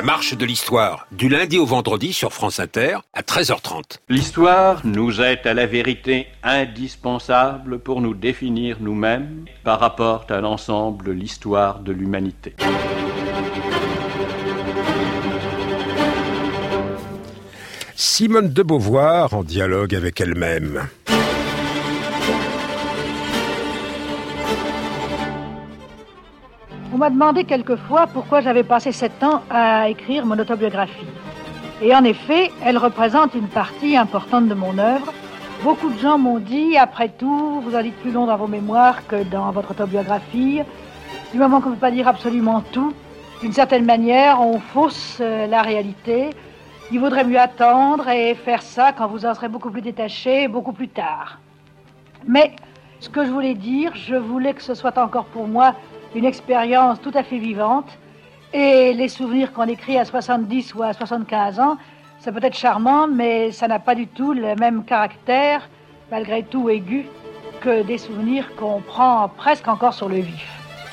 marche de l'histoire, du lundi au vendredi sur France Inter à 13h30. L'histoire nous est à la vérité indispensable pour nous définir nous-mêmes par rapport à l'ensemble de l'histoire de l'humanité. Simone de Beauvoir en dialogue avec elle-même. On m'a demandé quelquefois pourquoi j'avais passé 7 ans à écrire mon autobiographie. Et en effet, elle représente une partie importante de mon œuvre. Beaucoup de gens m'ont dit, après tout, vous en dites plus long dans vos mémoires que dans votre autobiographie. Du moment qu'on ne peut pas dire absolument tout, d'une certaine manière, on fausse la réalité. Il vaudrait mieux attendre et faire ça quand vous en serez beaucoup plus détaché, beaucoup plus tard. Mais ce que je voulais dire, je voulais que ce soit encore pour moi une expérience tout à fait vivante. Et les souvenirs qu'on écrit à 70 ou à 75 ans, c'est peut-être charmant, mais ça n'a pas du tout le même caractère, malgré tout aigu, que des souvenirs qu'on prend presque encore sur le vif.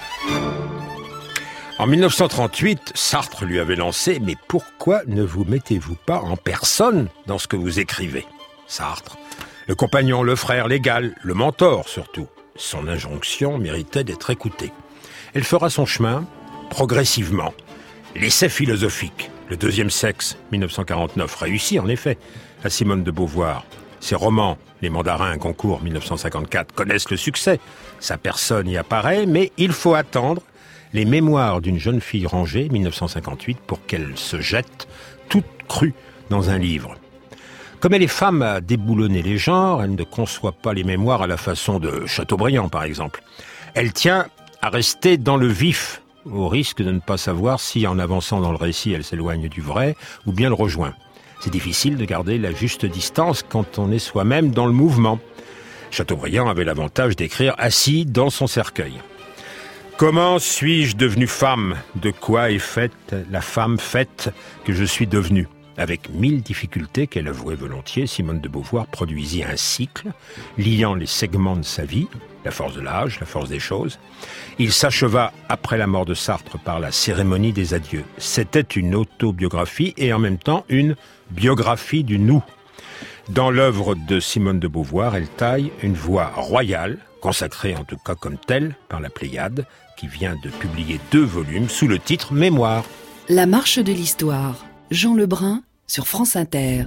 En 1938, Sartre lui avait lancé « Mais pourquoi ne vous mettez-vous pas en personne dans ce que vous écrivez ?» Sartre, le compagnon, le frère, l'égal, le mentor surtout. Son injonction méritait d'être écoutée. Elle fera son chemin, progressivement. L'essai philosophique, Le deuxième sexe, 1949, réussit en effet à Simone de Beauvoir. Ses romans, Les Mandarins, Goncourt, 1954, connaissent le succès. Sa personne y apparaît, mais il faut attendre Les Mémoires d'une jeune fille rangée, 1958, pour qu'elle se jette, toute crue, dans un livre. Comme elle est femme à déboulonner les genres, elle ne conçoit pas les mémoires à la façon de Chateaubriand, par exemple. Elle tient à rester dans le vif, au risque de ne pas savoir si, en avançant dans le récit, elle s'éloigne du vrai, ou bien le rejoint. C'est difficile de garder la juste distance quand on est soi-même dans le mouvement. Chateaubriand avait l'avantage d'écrire assis dans son cercueil. Comment suis-je devenue femme ? De quoi est faite la femme faite que je suis devenue ? Avec 1000 difficultés qu'elle avouait volontiers, Simone de Beauvoir produisit un cycle liant les segments de sa vie, la force de l'âge, la force des choses. Il s'acheva après la mort de Sartre par la cérémonie des adieux. C'était une autobiographie et en même temps une biographie du nous. Dans l'œuvre de Simone de Beauvoir, elle taille une voie royale, consacrée en tout cas comme telle par la Pléiade, qui vient de publier 2 volumes sous le titre Mémoires. La marche de l'histoire. Jean Lebrun sur France Inter.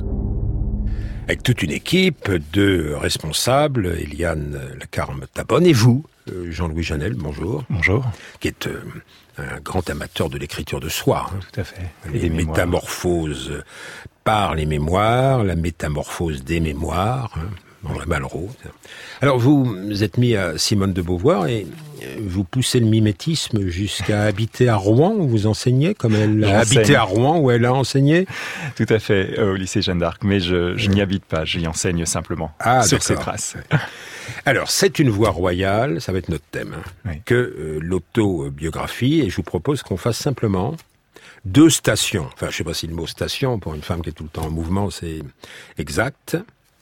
Avec toute une équipe de responsables, Eliane Lecarme-Tabonne et vous, Jean-Louis Janel, bonjour. Bonjour. Qui est un grand amateur de l'écriture de soi. Tout à fait. Et les métamorphoses par les mémoires, la métamorphose des mémoires, André Malraux. Alors vous êtes mis à Simone de Beauvoir et vous poussez le mimétisme jusqu'à habiter à Rouen où vous enseignez, comme elle a habité à Rouen où elle a enseigné. Tout à fait, au lycée Jeanne d'Arc, mais je n'y habite pas, j'y enseigne simplement sur ses traces. Alors c'est une voie royale, ça va être notre thème, oui. Que l'autobiographie, et je vous propose qu'on fasse simplement 2 stations. Enfin, je sais pas si le mot station, pour une femme qui est tout le temps en mouvement, c'est exact.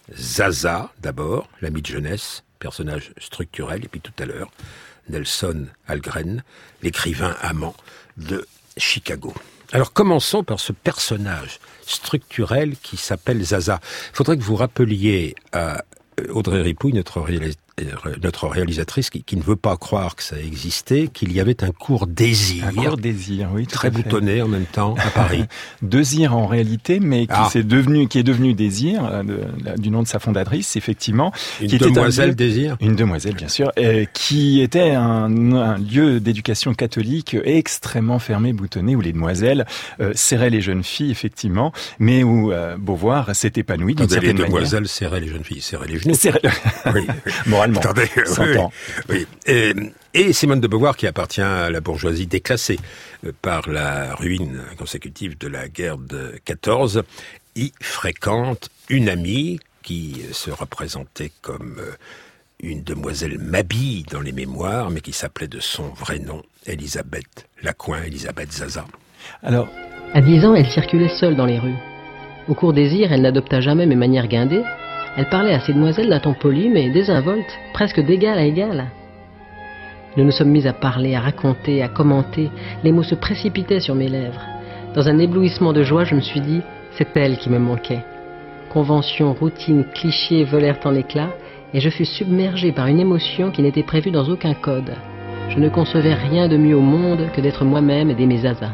Zaza, d'abord, l'ami de jeunesse, personnage structurel, et puis tout à l'heure, Nelson Algren, l'écrivain amant de Chicago. Alors commençons par ce personnage structurel qui s'appelle Zaza. Il faudrait que vous rappeliez à Audrey Ripouille, notre réalisatrice, qui ne veut pas croire que ça existait, qu'il y avait un cours Désir. Un cours Désir, oui. Très boutonné en même temps, à Paris. Désir en réalité, mais qui est devenu Désir, du nom de sa fondatrice, effectivement. Une demoiselle Désir. Une demoiselle, bien sûr, qui était un lieu d'éducation catholique extrêmement fermé, boutonné, où les demoiselles serraient les jeunes filles, effectivement, mais où Beauvoir s'est épanouie d'une certaine manière. Les demoiselles serraient les jeunes filles, serraient les genoux. Oui. Moralement. Attendez, oui. Et Simone de Beauvoir, qui appartient à la bourgeoisie déclassée par la ruine consécutive de la guerre de 14, y fréquente une amie qui se représentait comme une demoiselle Mabille dans les mémoires, mais qui s'appelait de son vrai nom Élisabeth Lacoin, Élisabeth Zaza. Alors, à 10 ans, elle circulait seule dans les rues. Au cours Désir, elle n'adopta jamais mes manières guindées. Elle parlait à ces demoiselles d'un ton poli, mais désinvolte, presque d'égal à égal. Nous nous sommes mis à parler, à raconter, à commenter. Les mots se précipitaient sur mes lèvres. Dans un éblouissement de joie, je me suis dit, c'est elle qui me manquait. Conventions, routines, clichés volèrent en éclats, et je fus submergé par une émotion qui n'était prévue dans aucun code. Je ne concevais rien de mieux au monde que d'être moi-même et d'aimer Zaza.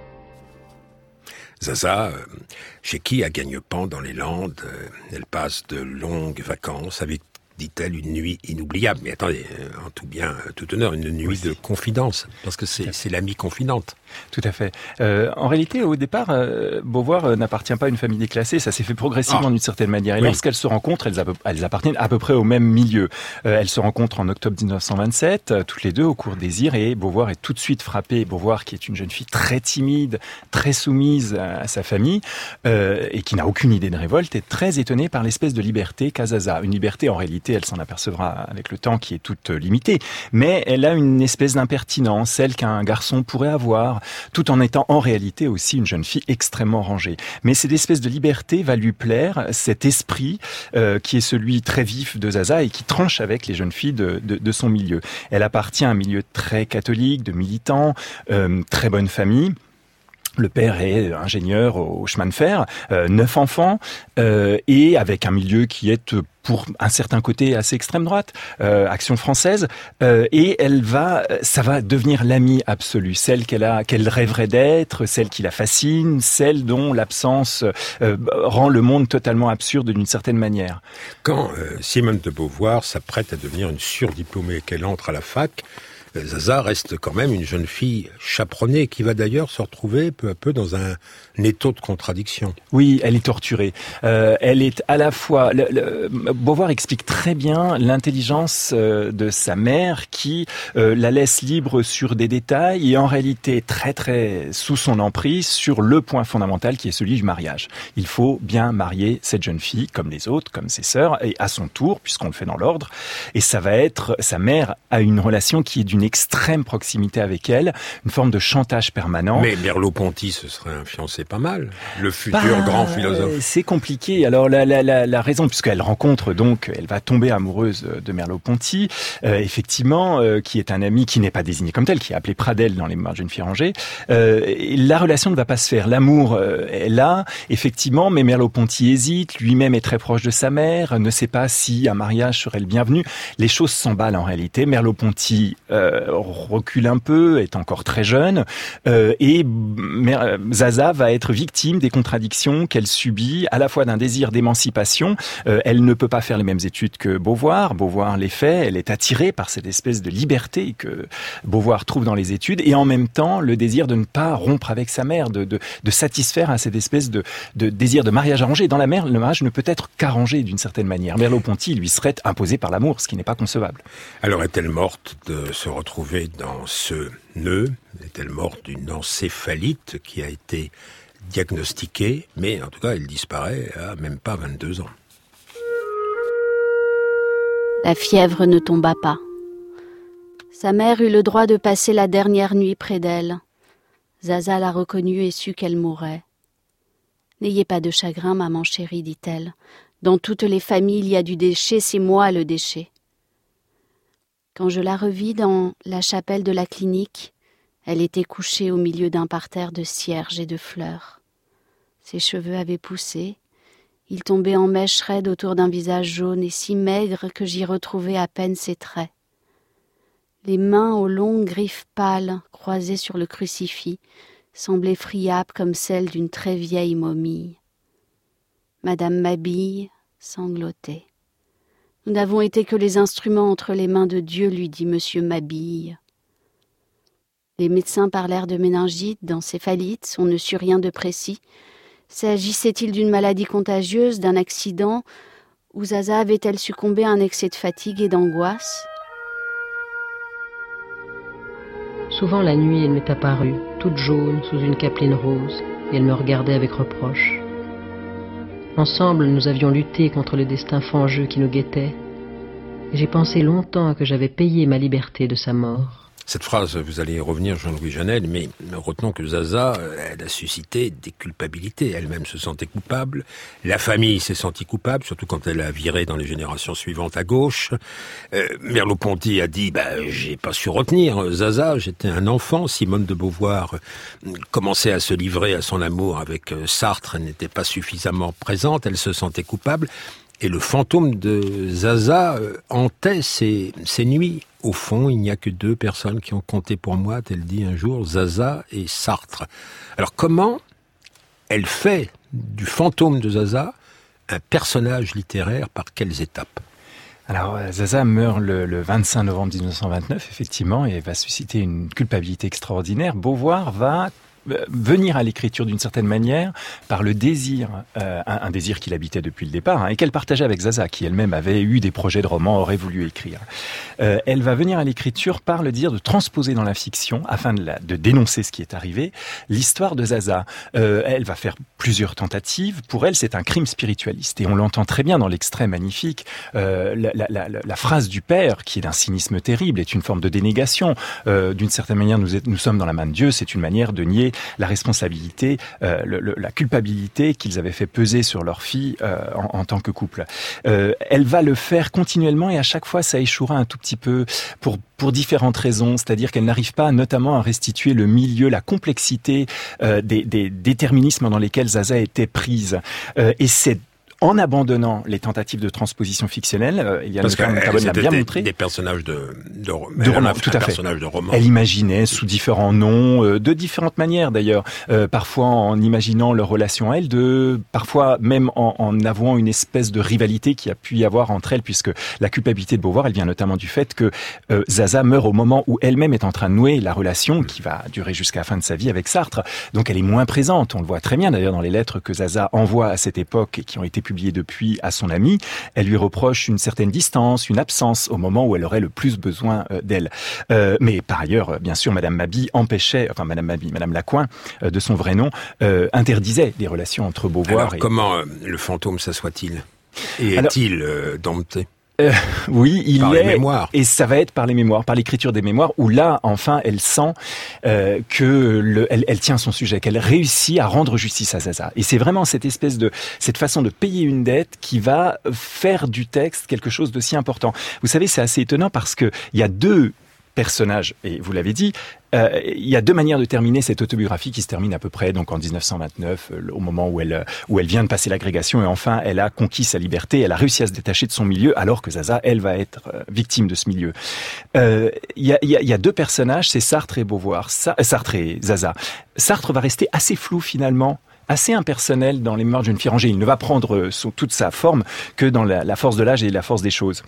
Zaza, chez qui à Gagnepan dans les Landes, elle passe de longues vacances avec, dit-elle, une nuit inoubliable. Mais attendez, en tout bien, tout honneur, une nuit de confidence, parce que c'est l'amie confidente. Tout à fait. En réalité, au départ, Beauvoir n'appartient pas à une famille déclassée. Ça s'est fait progressivement d'une certaine manière. Et lorsqu'elles se rencontrent, elles appartiennent à peu près au même milieu. Elles se rencontrent en octobre 1927, toutes les deux au cours des Ires, et Beauvoir est tout de suite frappé. Beauvoir, qui est une jeune fille très timide, très soumise à sa famille, et qui n'a aucune idée de révolte, est très étonnée par l'espèce de liberté qu'a Zaza. Une liberté, en réalité, elle s'en apercevra avec le temps, qui est toute limitée. Mais elle a une espèce d'impertinence, celle qu'un garçon pourrait avoir, tout en étant en réalité aussi une jeune fille extrêmement rangée. Mais cette espèce de liberté va lui plaire, cet esprit qui est celui très vif de Zaza et qui tranche avec les jeunes filles de son milieu. Elle appartient à un milieu très catholique, de militants, très bonne famille. Le père est ingénieur au chemin de fer, 9 enfants, et avec un milieu qui est pour un certain côté assez extrême droite, Action française, et ça va devenir l'amie absolue, celle qu'elle rêverait d'être, celle qui la fascine, celle dont l'absence rend le monde totalement absurde d'une certaine manière. Quand Simone de Beauvoir s'apprête à devenir une surdiplômée, qu'elle entre à la fac, Zaza reste quand même une jeune fille chaperonnée qui va d'ailleurs se retrouver peu à peu dans un étau de contradiction. Oui, elle est torturée. Elle est à la fois... Beauvoir explique très bien l'intelligence de sa mère qui la laisse libre sur des détails et en réalité très très sous son emprise sur le point fondamental qui est celui du mariage. Il faut bien marier cette jeune fille comme les autres, comme ses sœurs, et à son tour, puisqu'on le fait dans l'ordre. Et ça va être... Sa mère a une relation qui est d'une extrême proximité avec elle, une forme de chantage permanent. Mais Merleau-Ponty se serait un fiancé pas mal, le futur grand philosophe. C'est compliqué. Alors la raison, puisqu'elle rencontre donc, elle va tomber amoureuse de Merleau-Ponty, effectivement, qui est un ami qui n'est pas désigné comme tel, qui est appelé Pradel dans Les Mémoires d'une fille rangée. La relation ne va pas se faire. L'amour est là, effectivement, mais Merleau-Ponty hésite, lui-même est très proche de sa mère, ne sait pas si un mariage serait le bienvenu. Les choses s'emballent en réalité. Merleau-Ponty recule un peu, est encore très jeune, et Zaza va être victime des contradictions qu'elle subit, à la fois d'un désir d'émancipation. Elle ne peut pas faire les mêmes études que Beauvoir. Beauvoir les fait, elle est attirée par cette espèce de liberté que Beauvoir trouve dans les études, et en même temps le désir de ne pas rompre avec sa mère, de satisfaire à cette espèce de désir de mariage arrangé. Dans la mère, le mariage ne peut être qu'arrangé d'une certaine manière. Merleau-Ponty lui serait imposé par l'amour, ce qui n'est pas concevable. Alors est-elle morte de se retrouver dans ce nœud? Est-elle morte d'une encéphalite qui a été diagnostiquée? Mais en tout cas, elle disparaît à même pas 22 ans. La fièvre ne tomba pas. Sa mère eut le droit de passer la dernière nuit près d'elle. Zaza la reconnut et sut qu'elle mourait. « N'ayez pas de chagrin, maman chérie, dit-elle. Dans toutes les familles, il y a du déchet, c'est moi le déchet. » Quand je la revis dans la chapelle de la clinique, elle était couchée au milieu d'un parterre de cierges et de fleurs. Ses cheveux avaient poussé, ils tombaient en mèches raides autour d'un visage jaune et si maigre que j'y retrouvais à peine ses traits. Les mains aux longues griffes pâles, croisées sur le crucifix, semblaient friables comme celles d'une très vieille momie. Madame Mabille sanglotait. « Nous n'avons été que les instruments entre les mains de Dieu, lui dit monsieur Mabille. » Les médecins parlèrent de méningite, d'encéphalite, on ne sut rien de précis. S'agissait-il d'une maladie contagieuse, d'un accident, ou Zaza avait-elle succombé à un excès de fatigue et d'angoisse? Souvent la nuit, elle m'est apparue, toute jaune, sous une capeline rose, et elle me regardait avec reproche. Ensemble, nous avions lutté contre le destin fangeux qui nous guettait. Et j'ai pensé longtemps que j'avais payé ma liberté de sa mort. Cette phrase, vous allez y revenir, Jean-Louis Janel, mais retenons que Zaza, elle a suscité des culpabilités. Elle-même se sentait coupable. La famille s'est sentie coupable, surtout quand elle a viré dans les générations suivantes à gauche. Merleau-Ponty a dit, j'ai pas su retenir Zaza, j'étais un enfant. Simone de Beauvoir commençait à se livrer à son amour avec Sartre, elle n'était pas suffisamment présente, elle se sentait coupable. Et le fantôme de Zaza hantait ses nuits. Au fond, il n'y a que 2 personnes qui ont compté pour moi, a-t-elle dit un jour, Zaza et Sartre. Alors comment elle fait du fantôme de Zaza un personnage littéraire, par quelles étapes ? Alors, Zaza meurt le 25 novembre 1929, effectivement, et va susciter une culpabilité extraordinaire. Beauvoir va venir à l'écriture d'une certaine manière par le désir, un désir qu'il habitait depuis le départ, et qu'elle partageait avec Zaza, qui elle-même avait eu des projets de romans, aurait voulu écrire. Elle va venir à l'écriture par le désir de transposer dans la fiction, afin de dénoncer ce qui est arrivé, l'histoire de Zaza. Elle va faire plusieurs tentatives. Pour elle, c'est un crime spiritualiste, et on l'entend très bien dans l'extrait magnifique. La phrase du père, qui est d'un cynisme terrible, est une forme de dénégation. D'une certaine manière, nous sommes dans la main de Dieu, c'est une manière de nier la responsabilité, la culpabilité qu'ils avaient fait peser sur leur fille en tant que couple. Elle va le faire continuellement, et à chaque fois ça échouera un tout petit peu pour différentes raisons, c'est-à-dire qu'elle n'arrive pas notamment à restituer le milieu, la complexité des déterminismes dans lesquels Zaza était prise. Et c'est en abandonnant les tentatives de transposition fictionnelle, il y a Carbone l'a bien montré. Des personnages de roman, tout à fait. De roman. Elle imaginait sous différents noms, de différentes manières d'ailleurs, parfois en imaginant leur relation à elle, parfois même en avouant une espèce de rivalité qui a pu y avoir entre elles, puisque la culpabilité de Beauvoir, elle vient notamment du fait que Zaza meurt au moment où elle-même est en train de nouer la relation qui va durer jusqu'à la fin de sa vie avec Sartre. Donc elle est moins présente, on le voit très bien d'ailleurs dans les lettres que Zaza envoie à cette époque et qui ont été publié depuis à son amie. Elle lui reproche une certaine distance, une absence au moment où elle aurait le plus besoin d'elle. Mais par ailleurs, bien sûr, Madame Lacoin, de son vrai nom, interdisait les relations entre Beauvoir et... Comment le fantôme s'assoit-il ? Et est-il dompté ? Oui, il par est, les mémoires. Et ça va être par les mémoires, par l'écriture des mémoires, où là, enfin, elle sent elle tient son sujet, qu'elle réussit à rendre justice à Zaza. Et c'est vraiment cette façon de payer une dette qui va faire du texte quelque chose d'aussi important. Vous savez, c'est assez étonnant parce que il y a 2 personnages, et vous l'avez dit, il y a 2 manières de terminer cette autobiographie qui se termine à peu près donc en 1929, au moment où elle vient de passer l'agrégation, et enfin elle a conquis sa liberté, elle a réussi à se détacher de son milieu, alors que Zaza, elle, va être victime de ce milieu. Il y a 2 personnages, c'est Sartre et Beauvoir, Sartre et Zaza. Sartre va rester assez flou finalement, assez impersonnel dans les mémoires d'une fille rangée. Il ne va prendre toute sa forme que dans la force de l'âge et la force des choses.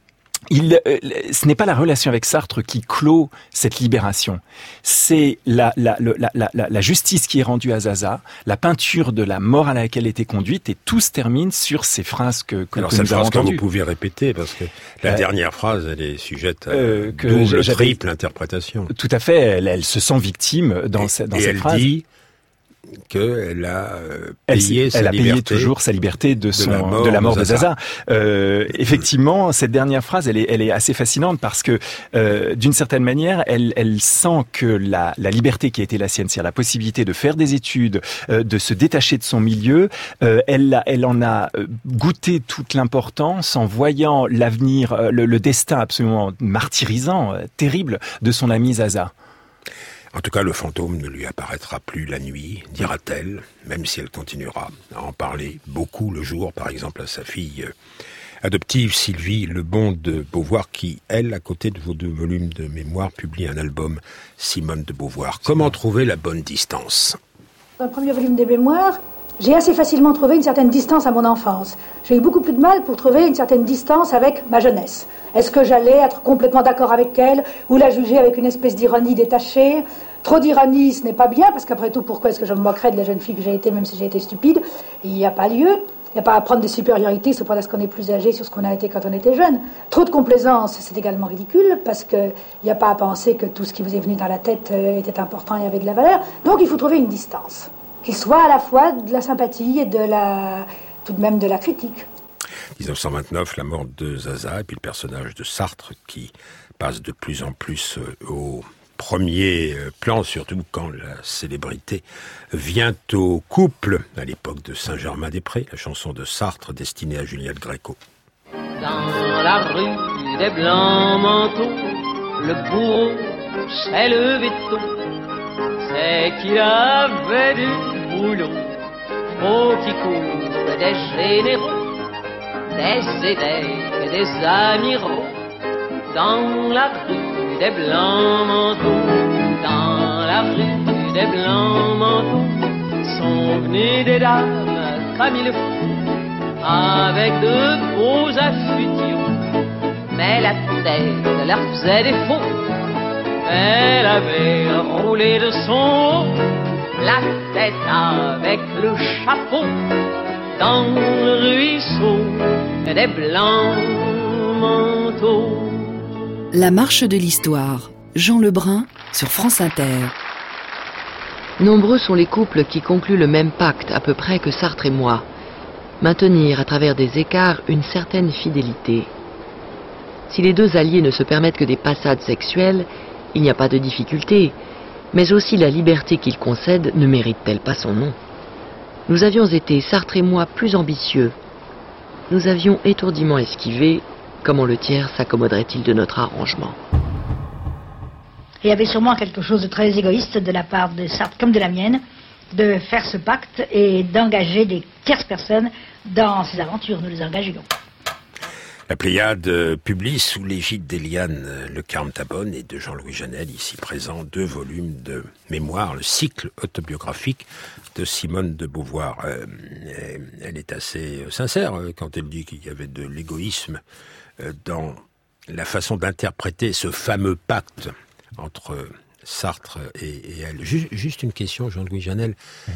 Ce n'est pas la relation avec Sartre qui clôt cette libération. C'est la justice qui est rendue à Zaza, la peinture de la mort à laquelle elle était conduite, et tout se termine sur ces phrases que nous avons entendues. Alors cette phrase que vous pouvez répéter, parce que la dernière phrase, elle est sujette à double, triple interprétation. Tout à fait, elle se sent victime dans cette phrase. Et elle dit qu'elle a payé sa liberté. Elle a payé toujours sa liberté de la mort de Zaza. Effectivement, cette dernière phrase, elle est assez fascinante parce que, d'une certaine manière, elle sent que la liberté qui a été la sienne, c'est-à-dire la possibilité de faire des études, de se détacher de son milieu, elle en a goûté toute l'importance en voyant l'avenir, le destin absolument martyrisant, terrible de son ami Zaza. En tout cas, le fantôme ne lui apparaîtra plus la nuit, dira-t-elle, même si elle continuera à en parler beaucoup le jour, par exemple à sa fille adoptive Sylvie Lebon de Beauvoir, qui, elle, à côté de vos 2 volumes de mémoire, publie un album, Simone de Beauvoir. Comment trouver la bonne distance ? Dans le premier volume des mémoires, j'ai assez facilement trouvé une certaine distance à mon enfance. J'ai eu beaucoup plus de mal pour trouver une certaine distance avec ma jeunesse. Est-ce que j'allais être complètement d'accord avec elle ou la juger avec une espèce d'ironie détachée ? Trop d'ironie, ce n'est pas bien, parce qu'après tout, pourquoi est-ce que je me moquerais de la jeune fille que j'ai été, même si j'ai été stupide ? Il n'y a pas lieu. Il n'y a pas à prendre des supériorités, c'est parce qu'on est plus âgé sur ce qu'on a été quand on était jeune. Trop de complaisance, c'est également ridicule, parce qu'il n'y a pas à penser que tout ce qui vous est venu dans la tête était important et avait de la valeur. Donc il faut trouver une distance, qui soit à la fois de la sympathie et tout de même de la critique. 1929, la mort de Zaza, et puis le personnage de Sartre qui passe de plus en plus au premier plan, surtout quand la célébrité vient au couple, à l'époque de Saint-Germain-des-Prés, la chanson de Sartre destinée à Juliette Gréco. Dans la rue des blancs manteaux, le bourreau s'est levé tôt. C'est qu'il avait du boulot. Faut qu'il couvre des généraux, des évêques et des amiraux. Dans la rue des blancs manteaux, dans la rue des blancs manteaux, sont venues des dames comme il faut, avec de beaux affûtions, mais la tête leur faisait défaut. Elle avait roulé de son haut, la tête avec le chapeau, dans le ruisseau des blancs manteaux. La marche de l'histoire, Jean Lebrun sur France Inter. Nombreux sont les couples qui concluent le même pacte à peu près que Sartre et moi. Maintenir à travers des écarts une certaine fidélité. Si les deux alliés ne se permettent que des passades sexuelles, il n'y a pas de difficulté, mais aussi la liberté qu'ils concèdent ne mérite-t-elle pas son nom? Nous avions été, Sartre et moi, plus ambitieux. Nous avions étourdiment esquivé. Comment le tiers s'accommoderait-il de notre arrangement? Il y avait sûrement quelque chose de très égoïste de la part de Sartre comme de la mienne, de faire ce pacte et d'engager des tierces personnes dans ces aventures. Nous les engagions. La Pléiade publie sous l'égide d'Éliane Le Carme Tabonne et de Jean-Louis Janel, ici présent, 2 volumes de mémoires, le cycle autobiographique de Simone de Beauvoir. Elle est assez sincère quand elle dit qu'il y avait de l'égoïsme dans la façon d'interpréter ce fameux pacte entre Sartre et elle. Juste une question, Jean-Louis Janel.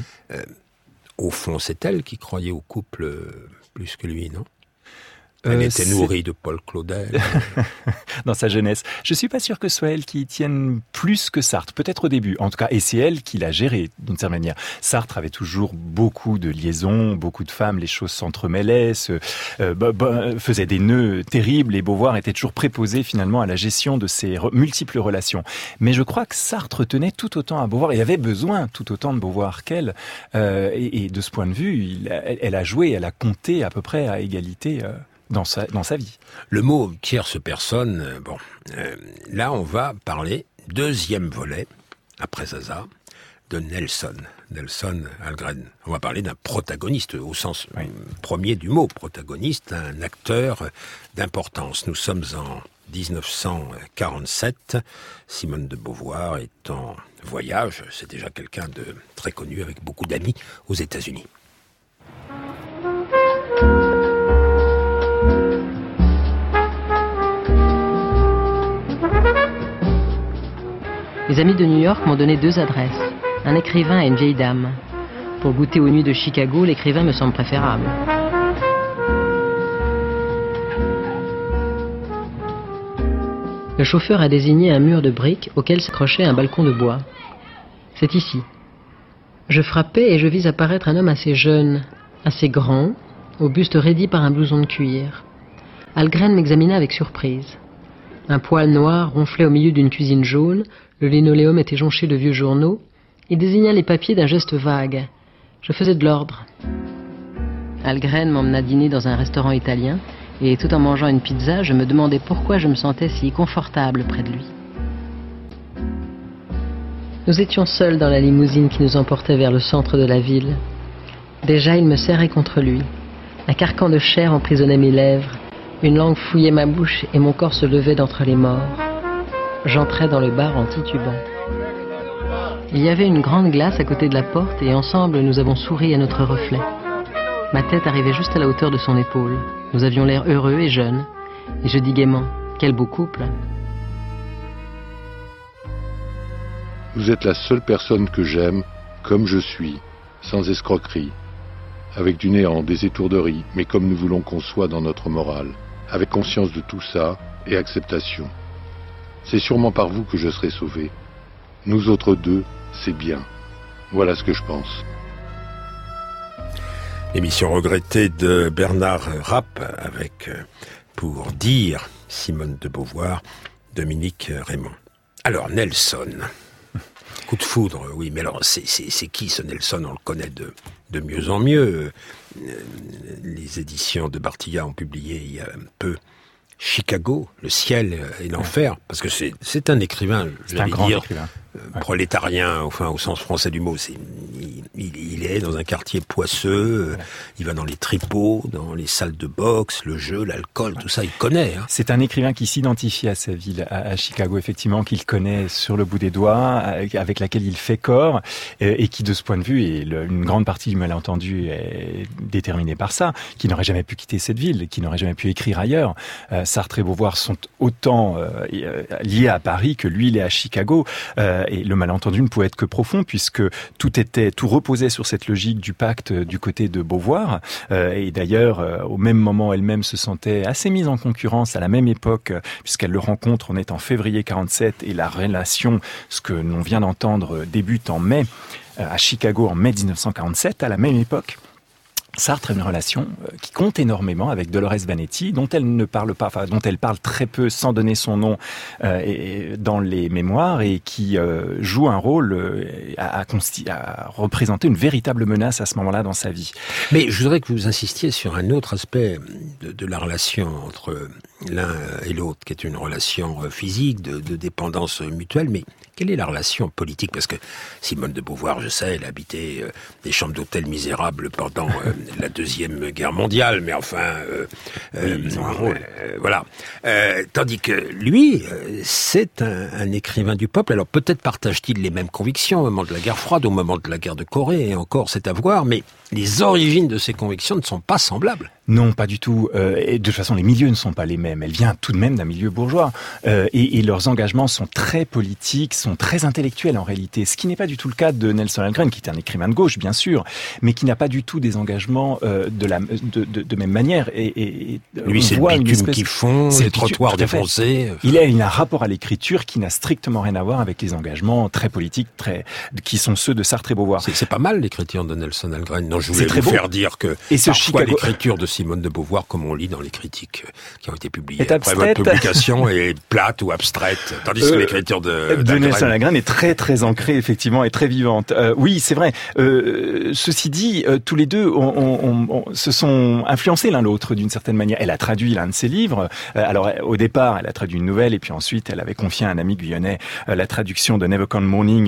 Au fond, c'est elle qui croyait au couple plus que lui, non? Elle était nourrie de Paul Claudel. Dans sa jeunesse. Je suis pas sûr que ce soit elle qui y tienne plus que Sartre. Peut-être au début, en tout cas. Et c'est elle qui l'a géré, d'une certaine manière. Sartre avait toujours beaucoup de liaisons, beaucoup de femmes, les choses s'entremêlaient, faisaient des nœuds terribles, et Beauvoir était toujours préposé finalement à la gestion de ces multiples relations. Mais je crois que Sartre tenait tout autant à Beauvoir, et avait besoin tout autant de Beauvoir qu'elle. Et de ce point de vue, elle a joué, elle a compté à peu près à égalité dans sa vie. Le mot tierce personne, là on va parler, deuxième volet, après Zaza, de Nelson Algren. On va parler d'un protagoniste, au sens premier du mot, protagoniste, un acteur d'importance. Nous sommes en 1947, Simone de Beauvoir est en voyage, c'est déjà quelqu'un de très connu, avec beaucoup d'amis aux États-Unis. Les amis de New York m'ont donné 2 adresses, un écrivain et une vieille dame. Pour goûter aux nuits de Chicago, l'écrivain me semble préférable. Le chauffeur a désigné un mur de briques auquel s'accrochait un balcon de bois. C'est ici. Je frappais et je vis apparaître un homme assez jeune, assez grand, au buste raidi par un blouson de cuir. Algren m'examina avec surprise. Un poil noir ronflait au milieu d'une cuisine jaune, le linoléum était jonché de vieux journaux, il désigna les papiers d'un geste vague. Je faisais de l'ordre. Algren m'emmena dîner dans un restaurant italien, et tout en mangeant une pizza, je me demandais pourquoi je me sentais si confortable près de lui. Nous étions seuls dans la limousine qui nous emportait vers le centre de la ville. Déjà, il me serrait contre lui. Un carcan de chair emprisonnait mes lèvres. Une langue fouillait ma bouche et mon corps se levait d'entre les morts. J'entrais dans le bar en titubant. Il y avait une grande glace à côté de la porte et ensemble nous avons souri à notre reflet. Ma tête arrivait juste à la hauteur de son épaule. Nous avions l'air heureux et jeunes. Et je dis gaiement, quel beau couple. Vous êtes la seule personne que j'aime, comme je suis, sans escroquerie, avec du néant, des étourderies, mais comme nous voulons qu'on soit dans notre morale, avec conscience de tout ça et acceptation. C'est sûrement par vous que je serai sauvé. Nous autres deux, c'est bien. Voilà ce que je pense. Émission regrettée de Bernard Rapp avec, pour dire, Simone de Beauvoir, Dominique Raymond. Alors, Nelson. Coup de foudre, oui, mais alors, c'est qui ce Nelson? On le connaît de mieux en mieux. Les éditions de Bartilla ont publié il y a un peu Chicago, le ciel et l'enfer, parce que c'est un écrivain, je vais dire, prolétarien, enfin au sens français du mot. Il est dans un quartier poisseux, il va dans les tripots, dans les salles de boxe, le jeu, l'alcool, tout ça, il connaît. Hein. C'est un écrivain qui s'identifie à sa ville, à Chicago, effectivement, qu'il connaît sur le bout des doigts, avec laquelle il fait corps, et qui, de ce point de vue, et une grande partie du malentendu est déterminée par ça, qui n'aurait jamais pu quitter cette ville, qui n'aurait jamais pu écrire ailleurs. Sartre et Beauvoir sont autant liés à Paris que lui, il est à Chicago, et le malentendu ne pouvait être que profond, puisque tout reposait sur cette logique du pacte du côté de Beauvoir, et d'ailleurs, au même moment, elle-même se sentait assez mise en concurrence à la même époque, puisqu'elle le rencontre, on est en février 47, et la relation, ce que l'on vient d'entendre, débute en mai, à Chicago en mai 1947, à la même époque. Sartre a une relation qui compte énormément avec Dolores Vanetti, dont elle ne parle pas, enfin dont elle parle très peu sans donner son nom dans les mémoires, et qui joue un rôle à représenter une véritable menace à ce moment-là dans sa vie. Mais je voudrais que vous insistiez sur un autre aspect de la relation entre l'un et l'autre, qui est une relation physique, de dépendance mutuelle, mais quelle est la relation politique? Parce que Simone de Beauvoir, je sais, elle habitait des chambres d'hôtel misérables pendant la Deuxième Guerre mondiale, mais enfin... ils ont un rôle. Voilà. Tandis que lui, c'est un écrivain du peuple. Alors peut-être partage-t-il les mêmes convictions au moment de la guerre froide, au moment de la guerre de Corée, et encore, c'est à voir, mais les origines de ces convictions ne sont pas semblables. Non, pas du tout. Et de toute façon, les milieux ne sont pas les mêmes. Elle vient tout de même d'un milieu bourgeois. Et leurs engagements sont très politiques, sont très intellectuels en réalité. Ce qui n'est pas du tout le cas de Nelson Algren, qui est un écrivain de gauche, bien sûr, mais qui n'a pas du tout des engagements de même manière. Et lui, c'est le bitume qui fond, les trottoirs défoncés. Il a un rapport à l'écriture qui n'a strictement rien à voir avec les engagements très politiques, qui sont ceux de Sartre et Beauvoir. C'est pas mal l'écriture de Nelson Algren. Non, je voulais vous faire dire que parfois l'écriture de Simone de Beauvoir, comme on lit dans les critiques qui ont été publiées après votre publication, est plate ou abstraite, tandis que l'écriture de Nelson Algren est très très ancrée, effectivement, et très vivante. Oui, c'est vrai. Ceci dit, tous les deux se sont influencés l'un l'autre d'une certaine manière. Elle a traduit l'un de ses livres. Alors au départ, elle a traduit une nouvelle, et puis ensuite elle avait confié à un ami guyonais la traduction de Never Come Morning,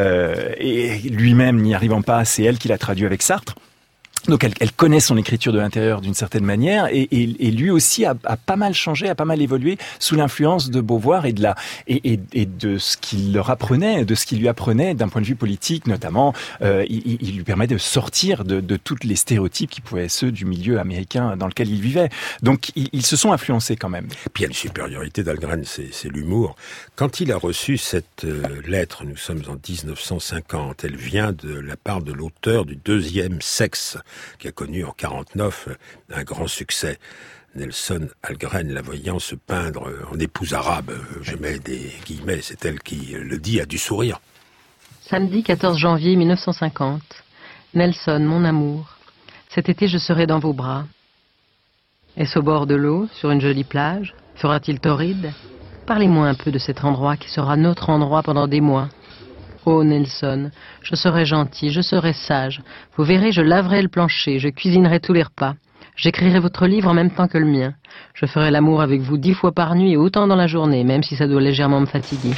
et lui-même n'y arrivant pas, c'est elle qui l'a traduit avec Sartre. Donc elle connaît son écriture de l'intérieur d'une certaine manière, et lui aussi a pas mal changé, a pas mal évolué sous l'influence de Beauvoir et de ce qu'il leur apprenait, de ce qu'il lui apprenait d'un point de vue politique notamment. Il lui permet de sortir de tous les stéréotypes qui pouvaient être ceux du milieu américain dans lequel il vivait. Donc ils se sont influencés quand même. Puis il y a une supériorité d'Algren, c'est l'humour. Quand il a reçu cette lettre, nous sommes en 1950, elle vient de la part de l'auteur du Deuxième Sexe, qui a connu en 49 un grand succès. Nelson Algren, la voyant se peindre en épouse arabe, je mets des guillemets, c'est elle qui le dit, a dû sourire. Samedi 14 janvier 1950. Nelson, mon amour, cet été je serai dans vos bras. Est-ce au bord de l'eau, sur une jolie plage? Fera-t-il torride? Parlez-moi un peu de cet endroit qui sera notre endroit pendant des mois. Oh Nelson, je serai gentil, je serai sage. Vous verrez, je laverai le plancher, je cuisinerai tous les repas. J'écrirai votre livre en même temps que le mien. Je ferai l'amour avec vous 10 fois par nuit et autant dans la journée, même si ça doit légèrement me fatiguer.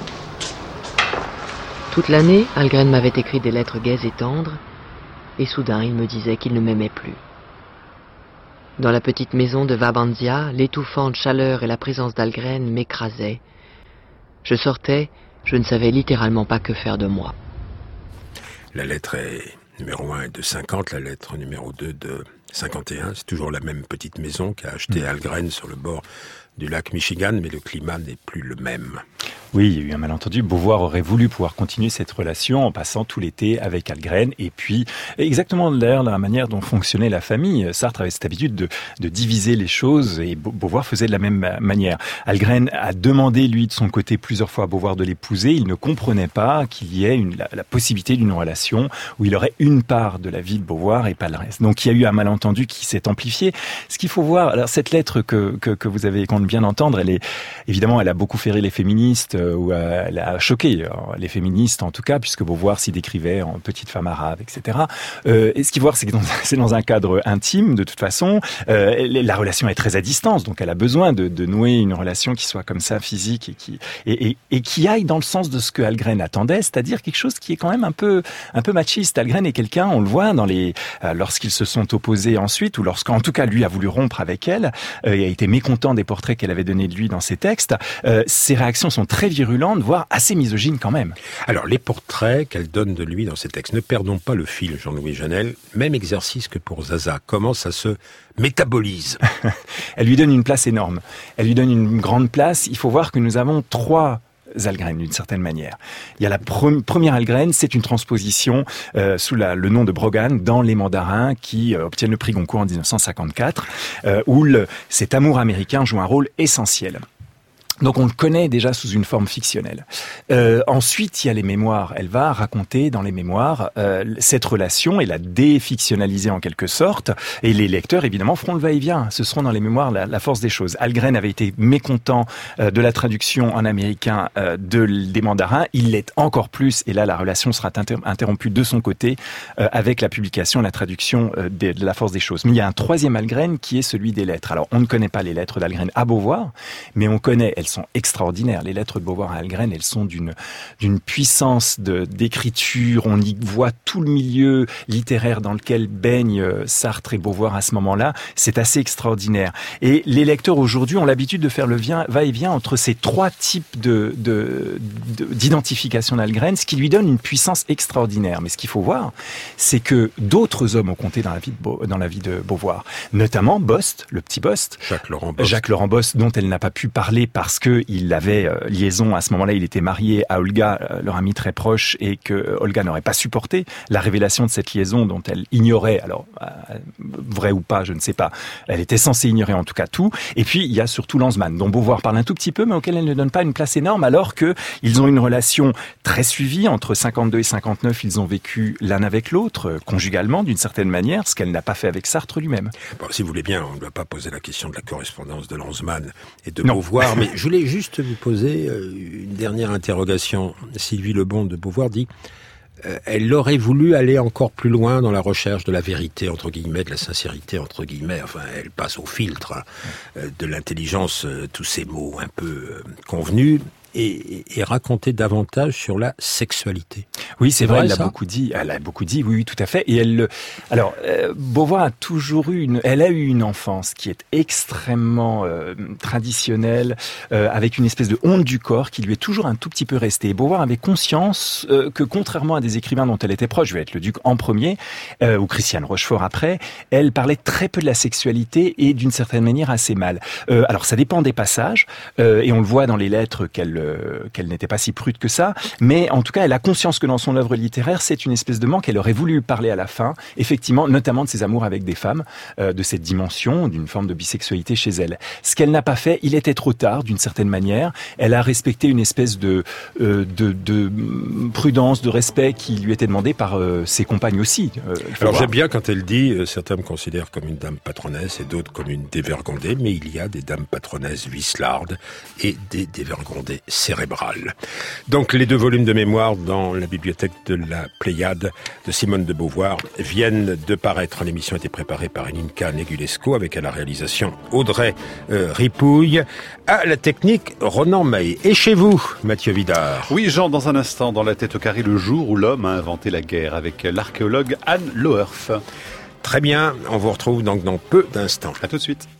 Toute l'année, Algren m'avait écrit des lettres gaies et tendres, et soudain il me disait qu'il ne m'aimait plus. Dans la petite maison de Vabandia, l'étouffante chaleur et la présence d'Algren m'écrasaient. Je sortais, je ne savais littéralement pas que faire de moi. La lettre numéro 1 est de 50, la lettre numéro 2 de 51. C'est toujours la même petite maison qu'a acheté Algren sur le bord du lac Michigan, mais le climat n'est plus le même. Oui, il y a eu un malentendu. Beauvoir aurait voulu pouvoir continuer cette relation en passant tout l'été avec Algren. Et puis, exactement d'ailleurs la manière dont fonctionnait la famille. Sartre avait cette habitude de diviser les choses et Beauvoir faisait de la même manière. Algren a demandé, lui, de son côté, plusieurs fois à Beauvoir de l'épouser. Il ne comprenait pas qu'il y ait la possibilité d'une relation où il aurait une part de la vie de Beauvoir et pas le reste. Donc, il y a eu un malentendu qui s'est amplifié. Ce qu'il faut voir, alors cette lettre que vous avez compte bien entendre, évidemment, elle a beaucoup fait rire les féministes, ou elle a choqué les féministes en tout cas, puisque Beauvoir s'y décrivait en petite femme arabe, etc. Et ce qu'il faut voir, c'est que c'est dans un cadre intime de toute façon. La relation est très à distance, donc elle a besoin de nouer une relation qui soit comme ça, physique, et qui aille dans le sens de ce que Algren attendait, c'est-à-dire quelque chose qui est quand même un peu machiste. Algren est quelqu'un, on le voit lorsqu'ils se sont opposés ensuite, ou lorsqu'en tout cas lui a voulu rompre avec elle, et a été mécontent des portraits qu'elle avait donnés de lui dans ses textes. Ses réactions sont très virulentes, voire assez misogynes quand même. Alors, les portraits qu'elle donne de lui dans ses textes, ne perdons pas le fil, Jean-Louis Janel. Même exercice que pour Zaza. Comment ça se métabolise? Elle lui donne une place énorme. Elle lui donne une grande place. Il faut voir que nous avons 3 Algren d'une certaine manière. Il y a la première Algren, c'est une transposition sous le nom de Brogan dans Les Mandarins qui obtiennent le prix Goncourt en 1954, où cet amour américain joue un rôle essentiel. Donc on le connaît déjà sous une forme fictionnelle. Ensuite, il y a les mémoires. Elle va raconter dans les mémoires cette relation et la défictionnaliser en quelque sorte. Et les lecteurs, évidemment, feront le va-et-vient. Ce seront dans les mémoires la force des choses. Algren avait été mécontent de la traduction en américain des Mandarins. Il l'est encore plus. Et là, la relation sera interrompue de son côté avec la publication, la traduction de la force des choses. Mais il y a un 3e Algren qui est celui des lettres. Alors, on ne connaît pas les lettres d'Algren à Beauvoir, mais on connaît... Elles sont extraordinaires. Les lettres de Beauvoir à Algren, elles sont d'une puissance d'écriture. On y voit tout le milieu littéraire dans lequel baignent Sartre et Beauvoir à ce moment-là. C'est assez extraordinaire. Et les lecteurs aujourd'hui ont l'habitude de faire le va-et-vient entre ces 3 types d'identification d'Algren, ce qui lui donne une puissance extraordinaire. Mais ce qu'il faut voir, c'est que d'autres hommes ont compté dans la vie de Beauvoir. Notamment Bost, le petit Bost. Jacques Laurent Bost, dont elle n'a pas pu parler parce qu'il avait liaison, à ce moment-là, il était marié à Olga, leur amie très proche, et que Olga n'aurait pas supporté la révélation de cette liaison dont elle ignorait, alors vrai ou pas, je ne sais pas, elle était censée ignorer en tout cas tout. Et puis il y a surtout Lanzmann, dont Beauvoir parle un tout petit peu, mais auquel elle ne donne pas une place énorme, alors qu'ils ont une relation très suivie. Entre 52 et 59, ils ont vécu l'un avec l'autre, conjugalement d'une certaine manière, ce qu'elle n'a pas fait avec Sartre lui-même. Bon, si vous voulez bien, on ne doit pas poser la question de la correspondance de Lanzmann et de Beauvoir, mais je voulais juste vous poser une dernière interrogation. Sylvie Lebon de Beauvoir dit elle aurait voulu aller encore plus loin dans la recherche de la vérité, entre guillemets, de la sincérité, entre guillemets. Enfin, elle passe au filtre de l'intelligence, tous ces mots un peu convenus. Et raconter davantage sur la sexualité. Oui, c'est vrai, elle a beaucoup dit, oui, tout à fait. Et Beauvoir a toujours eu une enfance qui est extrêmement traditionnelle, avec une espèce de honte du corps qui lui est toujours un tout petit peu restée. Et Beauvoir avait conscience que, contrairement à des écrivains dont elle était proche, je vais être le Duc en premier, ou Christiane Rochefort après, elle parlait très peu de la sexualité et d'une certaine manière assez mal. Alors ça dépend des passages, et on le voit dans les lettres qu'elle n'était pas si prude que ça, mais en tout cas, elle a conscience que dans son œuvre littéraire, c'est une espèce de manque. Elle aurait voulu parler à la fin, effectivement, notamment de ses amours avec des femmes, de cette dimension, d'une forme de bisexualité chez elle. Ce qu'elle n'a pas fait, il était trop tard, d'une certaine manière. Elle a respecté une espèce de prudence, de respect qui lui était demandé par ses compagnes aussi. Alors j'aime bien quand elle dit, certains me considèrent comme une dame patronnesse et d'autres comme une dévergondée, mais il y a des dames patronesses vislardes et des dévergondées cérébrale. Donc les 2 volumes de mémoire dans la bibliothèque de la Pléiade de Simone de Beauvoir viennent de paraître. L'émission a été préparée par Elinka Negulesco avec à la réalisation Audrey Ripouille, à la technique Ronan Mahé. Et chez vous, Mathieu Vidard? Oui, Jean, dans un instant, dans la tête au carré, le jour où l'homme a inventé la guerre, avec l'archéologue Anne Loerf. Très bien, on vous retrouve donc dans peu d'instants. À tout de suite.